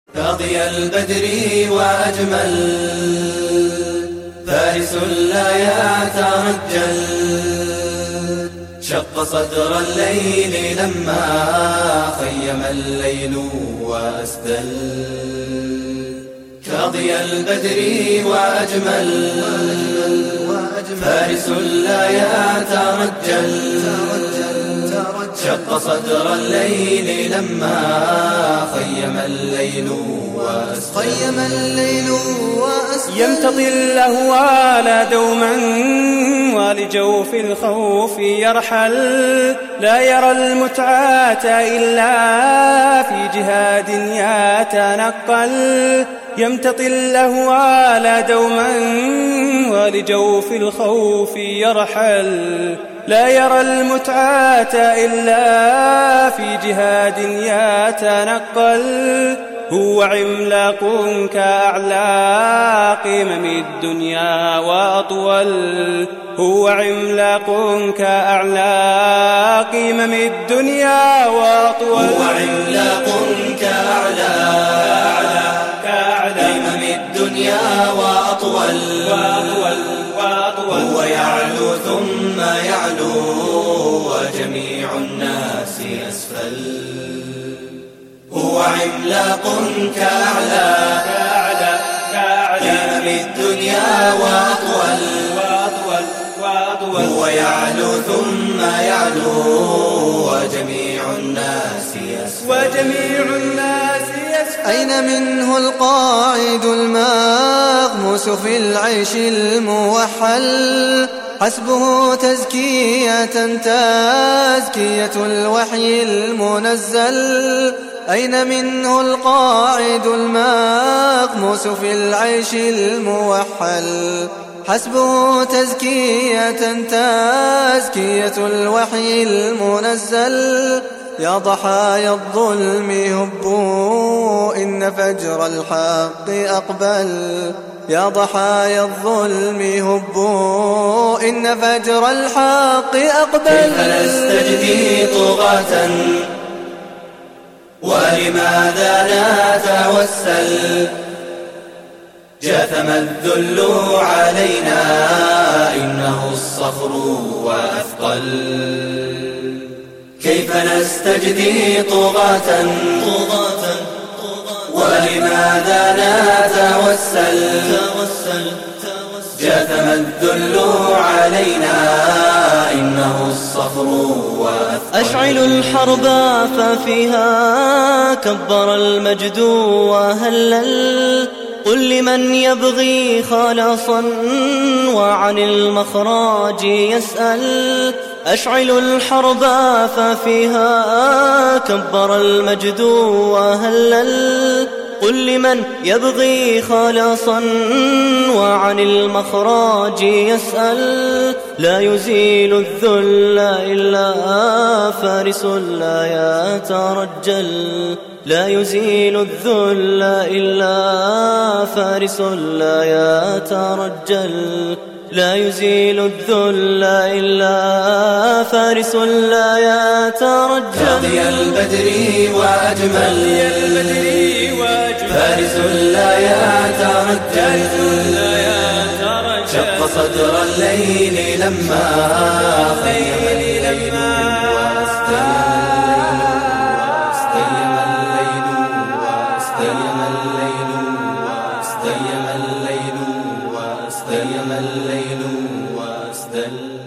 قاضي البدر وأجمل، فارس لا يترجل، شق صدر الليل لما خيم الليل وأسدل. قاضي البدر وأجمل، فارس لا يترجل، شق صدر الليل لما خيم الليل وأسدل. يمتطي الأهوال دوما ولجوف الخوف يرحل، لا يرى المتعة إلا في جهاد يتنقل. يمتطي الأهوال دوما ولجوف الخوف يرحل، لا يرى المتعة إلا في جهاد يتنقل. هو عملاق كأعلى قمم الدنيا وأطول، هو عملاق كأعلى قمم الدنيا وأطول، هو عملاق كأعلى قمم الدنيا وأطول، هو يعلو ثم يعلو وجميع الناس أسفل. هو عملاق كأعلى قمم الدنيا وأطول، هو يعلو ثم يعلو وجميع الناس أسفل. أين منه القاعد المغموس في العيش الموحل، حسبه تزكية تزكية الوحي المنزل. أين منه القاعد المغموس في العيش الموحل، حسبه تزكية تزكية الوحي المنزل. يا ضحايا الظلم هبوا إن فجر الحق أقبل، يا ضحايا الظلم هبوا إن فجر الحق أقبل. كيف نستجدي طغاة ولماذا نتوسل، جاثم الذل علينا إنه الصخر وأثقل. كيف نستجدي طغاة ولماذا نتوسل، جاثم الذل علينا إنه الصخر وأثقل. أشعل الحرب ففيها كبر المجد وهلل، قل لمن يبغي خلاصا وعن المخراج يسأل. أشعل الحرب ففيها كبر المجد وهلل، قل لمن يبغي خلاصا وعن المخراج يسأل. لا يزيل الذل إلا فارس لا يترجل، لا يزيل الذل إلا فارس لا يترجل، لا يزيل الذل إلا فارس لا يترجل. قاضي البدر وأجمل، فارس لا يترجل، شق صدر الليل لما خيم الليل واستيم الليل وأسدل.